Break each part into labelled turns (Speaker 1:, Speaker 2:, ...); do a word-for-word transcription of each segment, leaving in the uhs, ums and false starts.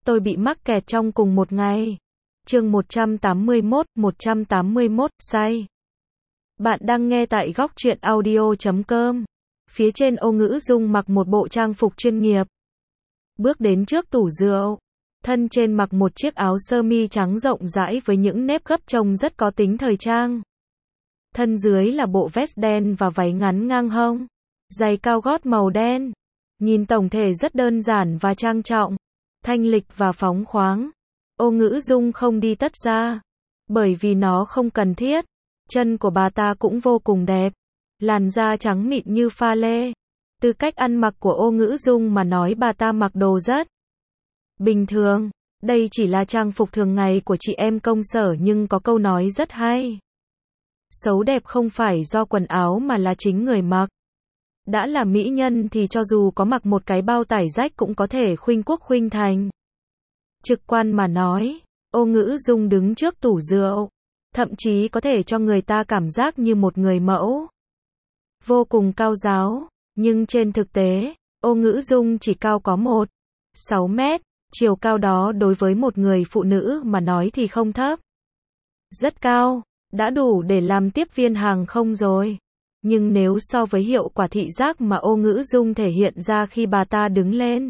Speaker 1: tôi bị mắc kẹt trong cùng một ngày. Chương một trăm tám mươi mốt, một trăm tám mươi mốt, say. Bạn đang nghe tại góc truyện audio chấm com. Phía trên Ô Ngữ Dung mặc một bộ trang phục chuyên nghiệp. Bước đến trước tủ rượu. Thân trên mặc một chiếc áo sơ mi trắng rộng rãi với những nếp gấp trông rất có tính thời trang. Thân dưới là bộ vest đen và váy ngắn ngang hông. Giày cao gót màu đen. Nhìn tổng thể rất đơn giản và trang trọng. Thanh lịch và phóng khoáng. Ô Ngữ Dung không đi tất ra. Bởi vì nó không cần thiết. Chân của bà ta cũng vô cùng đẹp. Làn da trắng mịn như pha lê. Từ cách ăn mặc của Ô Ngữ Dung mà nói bà ta mặc đồ rất bình thường. Đây chỉ là trang phục thường ngày của chị em công sở nhưng có câu nói rất hay. Xấu đẹp không phải do quần áo mà là chính người mặc. Đã là mỹ nhân thì cho dù có mặc một cái bao tải rách cũng có thể khuynh quốc khuynh thành. Trực quan mà nói, Ô Ngữ Dung đứng trước tủ rượu. Thậm chí có thể cho người ta cảm giác như một người mẫu. Vô cùng cao ráo. Nhưng trên thực tế, Ô Ngữ Dung chỉ cao có một phẩy sáu mét. Chiều cao đó đối với một người phụ nữ mà nói thì không thấp. Rất cao. Đã đủ để làm tiếp viên hàng không rồi. Nhưng nếu so với hiệu quả thị giác mà Ô Ngữ Dung thể hiện ra khi bà ta đứng lên,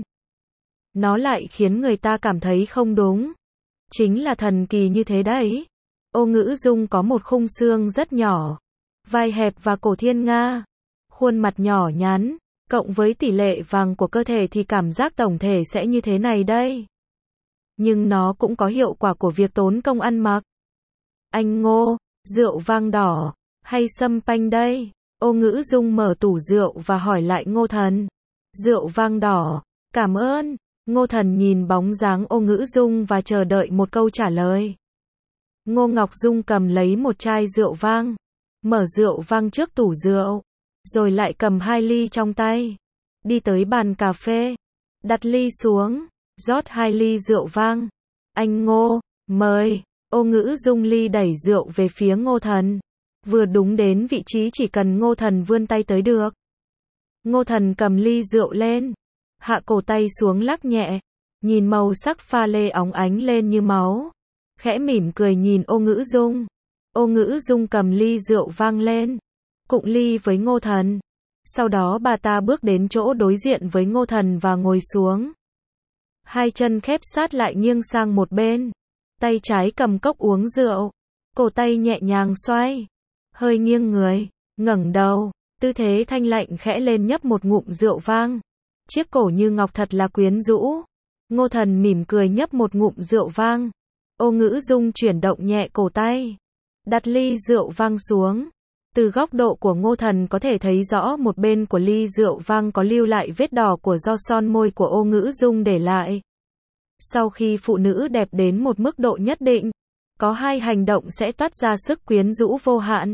Speaker 1: nó lại khiến người ta cảm thấy không đúng. Chính là thần kỳ như thế đấy. Ô Ngữ Dung có một khung xương rất nhỏ, vai hẹp và cổ thiên nga. Khuôn mặt nhỏ nhắn, cộng với tỷ lệ vàng của cơ thể thì cảm giác tổng thể sẽ như thế này đây. Nhưng nó cũng có hiệu quả của việc tốn công ăn mặc. Anh Ngô, rượu vang đỏ, hay sâm panh đây? Ô Ngữ Dung mở tủ rượu và hỏi lại Ngô Thần. Rượu vang đỏ, cảm ơn. Ngô Thần nhìn bóng dáng Ô Ngữ Dung và chờ đợi một câu trả lời. Ngô Ngọc Dung cầm lấy một chai rượu vang, mở rượu vang trước tủ rượu, rồi lại cầm hai ly trong tay, đi tới bàn cà phê, đặt ly xuống, rót hai ly rượu vang. Anh Ngô, mời. Ô Ngữ Dung ly đẩy rượu về phía Ngô Thần, vừa đúng đến vị trí chỉ cần Ngô Thần vươn tay tới được. Ngô Thần cầm ly rượu lên, hạ cổ tay xuống lắc nhẹ, nhìn màu sắc pha lê óng ánh lên như máu, khẽ mỉm cười nhìn Ô Ngữ Dung. Ô Ngữ Dung cầm ly rượu vang lên, cụng ly với Ngô Thần. Sau đó bà ta bước đến chỗ đối diện với Ngô Thần và ngồi xuống. Hai chân khép sát lại nghiêng sang một bên, tay trái cầm cốc uống rượu, cổ tay nhẹ nhàng xoay, hơi nghiêng người, ngẩng đầu, tư thế thanh lạnh khẽ lên nhấp một ngụm rượu vang. Chiếc cổ như ngọc thật là quyến rũ. Ngô Thần mỉm cười nhấp một ngụm rượu vang. Ô Ngữ Dung chuyển động nhẹ cổ tay, đặt ly rượu vang xuống. Từ góc độ của Ngô Thần có thể thấy rõ một bên của ly rượu vang có lưu lại vết đỏ của do son môi của Ô Ngữ Dung để lại. Sau khi phụ nữ đẹp đến một mức độ nhất định, có hai hành động sẽ toát ra sức quyến rũ vô hạn.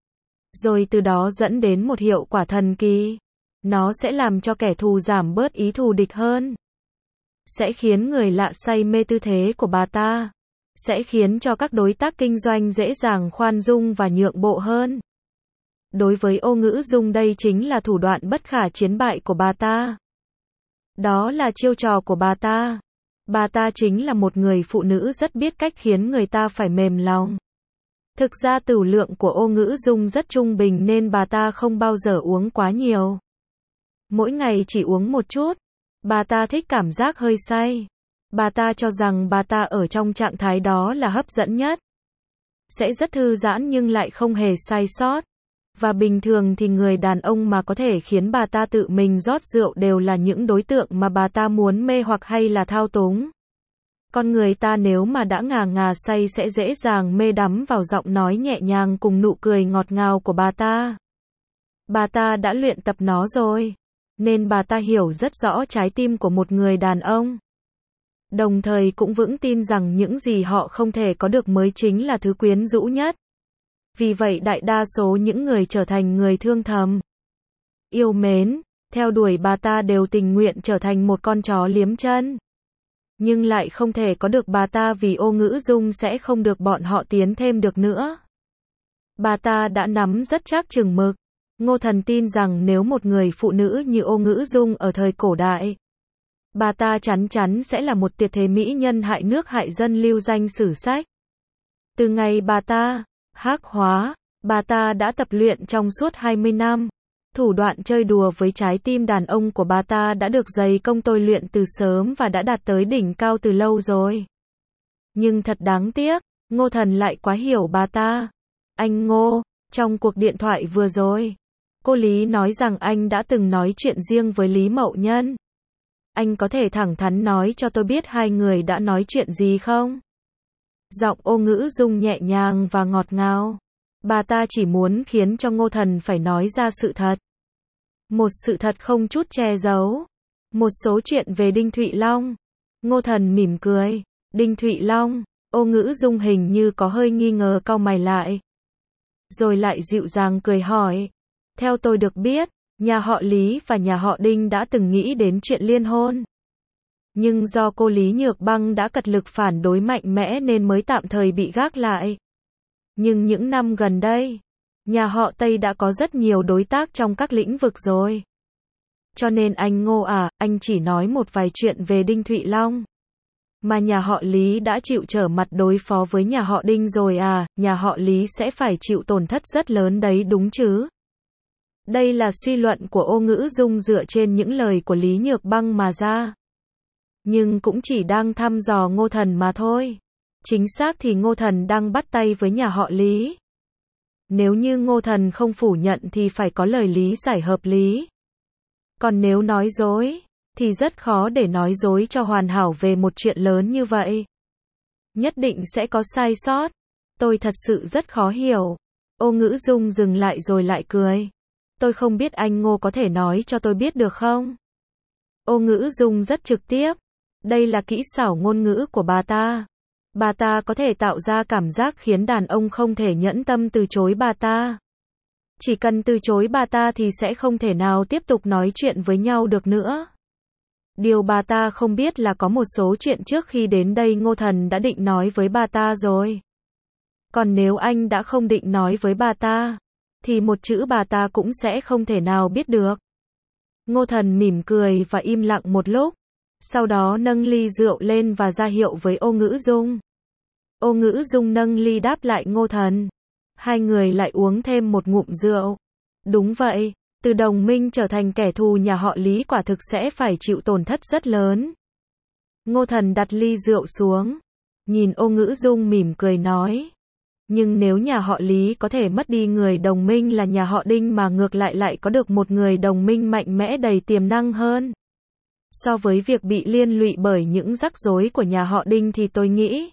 Speaker 1: Rồi từ đó dẫn đến một hiệu quả thần kỳ. Nó sẽ làm cho kẻ thù giảm bớt ý thù địch hơn. Sẽ khiến người lạ say mê tư thế của bà ta. Sẽ khiến cho các đối tác kinh doanh dễ dàng khoan dung và nhượng bộ hơn. Đối với Ô Ngữ Dung đây chính là thủ đoạn bất khả chiến bại của bà ta. Đó là chiêu trò của bà ta. Bà ta chính là một người phụ nữ rất biết cách khiến người ta phải mềm lòng. Thực ra tửu lượng của Ô Ngữ Dung rất trung bình nên bà ta không bao giờ uống quá nhiều. Mỗi ngày chỉ uống một chút. Bà ta thích cảm giác hơi say. Bà ta cho rằng bà ta ở trong trạng thái đó là hấp dẫn nhất. Sẽ rất thư giãn nhưng lại không hề sai sót. Và bình thường thì người đàn ông mà có thể khiến bà ta tự mình rót rượu đều là những đối tượng mà bà ta muốn mê hoặc hay là thao túng. Con người ta nếu mà đã ngà ngà say sẽ dễ dàng mê đắm vào giọng nói nhẹ nhàng cùng nụ cười ngọt ngào của bà ta. Bà ta đã luyện tập nó rồi, nên bà ta hiểu rất rõ trái tim của một người đàn ông. Đồng thời cũng vững tin rằng những gì họ không thể có được mới chính là thứ quyến rũ nhất. Vì vậy đại đa số những người trở thành người thương thầm, yêu mến, theo đuổi bà ta đều tình nguyện trở thành một con chó liếm chân. Nhưng lại không thể có được bà ta vì Ô Ngữ Dung sẽ không được bọn họ tiến thêm được nữa. Bà ta đã nắm rất chắc chừng mực. Ngô Thần tin rằng nếu một người phụ nữ như Ô Ngữ Dung ở thời cổ đại Bà ta chắn chắn sẽ là một tuyệt thế mỹ nhân hại nước hại dân lưu danh sử sách. Từ ngày bà ta hắc hóa, bà ta đã tập luyện trong suốt hai mươi năm. Thủ đoạn chơi đùa với trái tim đàn ông của bà ta đã được dày công tôi luyện từ sớm và đã đạt tới đỉnh cao từ lâu rồi. Nhưng thật đáng tiếc, Ngô Thần lại quá hiểu bà ta. Anh Ngô, trong cuộc điện thoại vừa rồi, cô Lý nói rằng anh đã từng nói chuyện riêng với Lý Mậu Nhân. Anh có thể thẳng thắn nói cho tôi biết hai người đã nói chuyện gì không? Giọng Ô Ngữ Dung nhẹ nhàng và ngọt ngào. Bà ta chỉ muốn khiến cho Ngô Thần phải nói ra sự thật. Một sự thật không chút che giấu. Một số chuyện về Đinh Thụy Long. Ngô Thần mỉm cười. Đinh Thụy Long, Ô Ngữ Dung hình như có hơi nghi ngờ cau mày lại. Rồi lại dịu dàng cười hỏi. Theo tôi được biết, nhà họ Lý và nhà họ Đinh đã từng nghĩ đến chuyện liên hôn. Nhưng do cô Lý Nhược Băng đã cật lực phản đối mạnh mẽ nên mới tạm thời bị gác lại. Nhưng những năm gần đây, nhà họ Tây đã có rất nhiều đối tác trong các lĩnh vực rồi. Cho nên anh Ngô à, anh chỉ nói một vài chuyện về Đinh Thụy Long. Mà nhà họ Lý đã chịu trở mặt đối phó với nhà họ Đinh rồi à, nhà họ Lý sẽ phải chịu tổn thất rất lớn đấy đúng chứ? Đây là suy luận của Ô Ngữ Dung dựa trên những lời của Lý Nhược Băng mà ra. Nhưng cũng chỉ đang thăm dò Ngô Thần mà thôi. Chính xác thì Ngô Thần đang bắt tay với nhà họ Lý. Nếu như Ngô Thần không phủ nhận thì phải có lời lý giải hợp lý. Còn nếu nói dối, thì rất khó để nói dối cho hoàn hảo về một chuyện lớn như vậy. Nhất định sẽ có sai sót. Tôi thật sự rất khó hiểu. Ô Ngữ Dung dừng lại rồi lại cười. Tôi không biết anh Ngô có thể nói cho tôi biết được không? Ô Ngữ Dung rất trực tiếp. Đây là kỹ xảo ngôn ngữ của bà ta. Bà ta có thể tạo ra cảm giác khiến đàn ông không thể nhẫn tâm từ chối bà ta. Chỉ cần từ chối bà ta thì sẽ không thể nào tiếp tục nói chuyện với nhau được nữa. Điều bà ta không biết là có một số chuyện trước khi đến đây Ngô Thần đã định nói với bà ta rồi. Còn nếu anh đã không định nói với bà ta, thì một chữ bà ta cũng sẽ không thể nào biết được. Ngô Thần mỉm cười và im lặng một lúc. Sau đó nâng ly rượu lên và ra hiệu với Ô Ngữ Dung. Ô Ngữ Dung nâng ly đáp lại Ngô Thần. Hai người lại uống thêm một ngụm rượu. Đúng vậy, từ đồng minh trở thành kẻ thù nhà họ Lý quả thực sẽ phải chịu tổn thất rất lớn. Ngô Thần đặt ly rượu xuống. Nhìn Ô Ngữ Dung mỉm cười nói. Nhưng nếu nhà họ Lý có thể mất đi người đồng minh là nhà họ Đinh mà ngược lại lại có được một người đồng minh mạnh mẽ đầy tiềm năng hơn. So với việc bị liên lụy bởi những rắc rối của nhà họ Đinh thì tôi nghĩ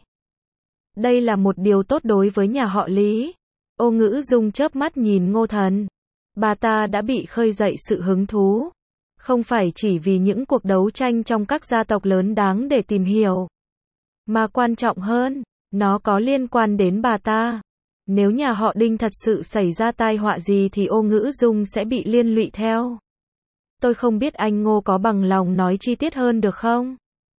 Speaker 1: đây là một điều tốt đối với nhà họ Lý. Ô Ngữ Dung chớp mắt nhìn Ngô Thần. Bà ta đã bị khơi dậy sự hứng thú. Không phải chỉ vì những cuộc đấu tranh trong các gia tộc lớn đáng để tìm hiểu. Mà quan trọng hơn, nó có liên quan đến bà ta. Nếu nhà họ Đinh thật sự xảy ra tai họa gì thì Ô Ngữ Dung sẽ bị liên lụy theo. Tôi không biết anh Ngô có bằng lòng nói chi tiết hơn được không?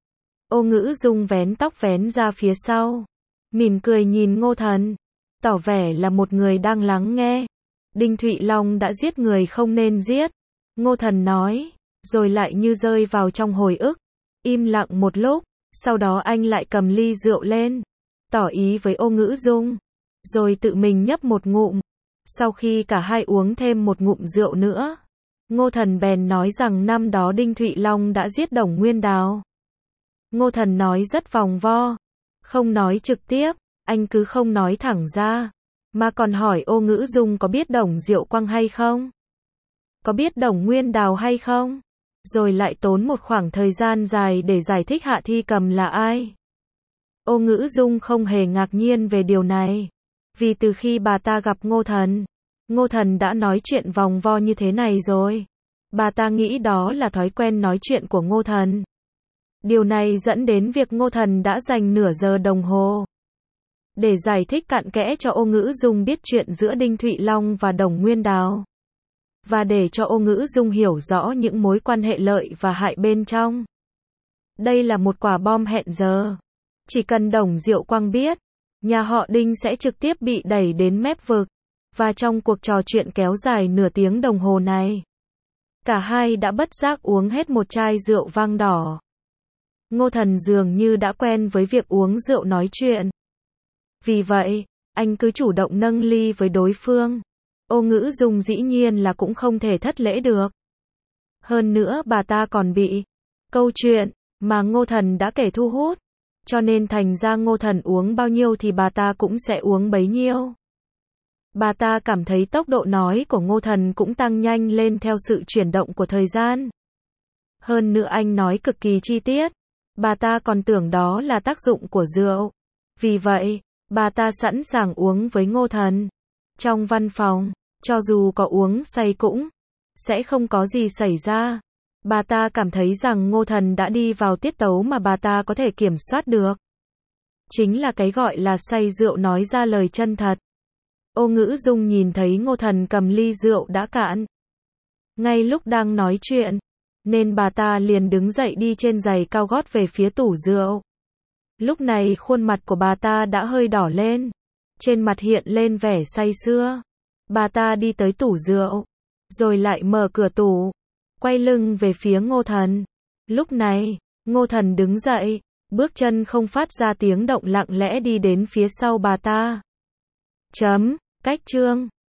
Speaker 1: Ô Ngữ Dung vén tóc vén ra phía sau. Mỉm cười nhìn Ngô Thần. Tỏ vẻ là một người đang lắng nghe. Đinh Thụy Long đã giết người không nên giết. Ngô Thần nói. Rồi lại như rơi vào trong hồi ức. Im lặng một lúc. Sau đó anh lại cầm ly rượu lên. Tỏ ý với Ô Ngữ Dung. Rồi tự mình nhấp một ngụm. Sau khi cả hai uống thêm một ngụm rượu nữa. Ngô Thần bèn nói rằng năm đó Đinh Thụy Long đã giết Đồng Nguyên Đào. Ngô Thần nói rất vòng vo. Không nói trực tiếp, anh cứ không nói thẳng ra. Mà còn hỏi Ô Ngữ Dung có biết Đồng Diệu Quang hay không? Có biết Đồng Nguyên Đào hay không? Rồi lại tốn một khoảng thời gian dài để giải thích Hạ Thi Cầm là ai. Ô Ngữ Dung không hề ngạc nhiên về điều này. Vì từ khi bà ta gặp Ngô Thần, Ngô Thần đã nói chuyện vòng vo như thế này rồi. Bà ta nghĩ đó là thói quen nói chuyện của Ngô Thần. Điều này dẫn đến việc Ngô Thần đã dành nửa giờ đồng hồ để giải thích cặn kẽ cho Ô Ngữ Dung biết chuyện giữa Đinh Thụy Long và Đồng Nguyên Đào. Và để cho Ô Ngữ Dung hiểu rõ những mối quan hệ lợi và hại bên trong. Đây là một quả bom hẹn giờ. Chỉ cần Đồng Diệu Quang biết, nhà họ Đinh sẽ trực tiếp bị đẩy đến mép vực. Và trong cuộc trò chuyện kéo dài nửa tiếng đồng hồ này, cả hai đã bất giác uống hết một chai rượu vang đỏ. Ngô Thần dường như đã quen với việc uống rượu nói chuyện. Vì vậy, anh cứ chủ động nâng ly với đối phương. Ô Ngữ Dung dĩ nhiên là cũng không thể thất lễ được. Hơn nữa bà ta còn bị câu chuyện mà Ngô Thần đã kể thu hút. Cho nên thành ra Ngô Thần uống bao nhiêu thì bà ta cũng sẽ uống bấy nhiêu. Bà ta cảm thấy tốc độ nói của Ngô Thần cũng tăng nhanh lên theo sự chuyển động của thời gian. Hơn nữa anh nói cực kỳ chi tiết. Bà ta còn tưởng đó là tác dụng của rượu. Vì vậy, bà ta sẵn sàng uống với Ngô Thần. Trong văn phòng, cho dù có uống say cũng sẽ không có gì xảy ra. Bà ta cảm thấy rằng Ngô Thần đã đi vào tiết tấu mà bà ta có thể kiểm soát được. Chính là cái gọi là say rượu nói ra lời chân thật. Ô Ngữ Dung nhìn thấy Ngô Thần cầm ly rượu đã cạn. Ngay lúc đang nói chuyện, nên bà ta liền đứng dậy đi trên giày cao gót về phía tủ rượu. Lúc này khuôn mặt của bà ta đã hơi đỏ lên. Trên mặt hiện lên vẻ say sưa. Bà ta đi tới tủ rượu. Rồi lại mở cửa tủ. Quay lưng về phía Ngô Thần. Lúc này, Ngô Thần đứng dậy. Bước chân không phát ra tiếng động lặng lẽ đi đến phía sau bà ta. Chấm, cách chương.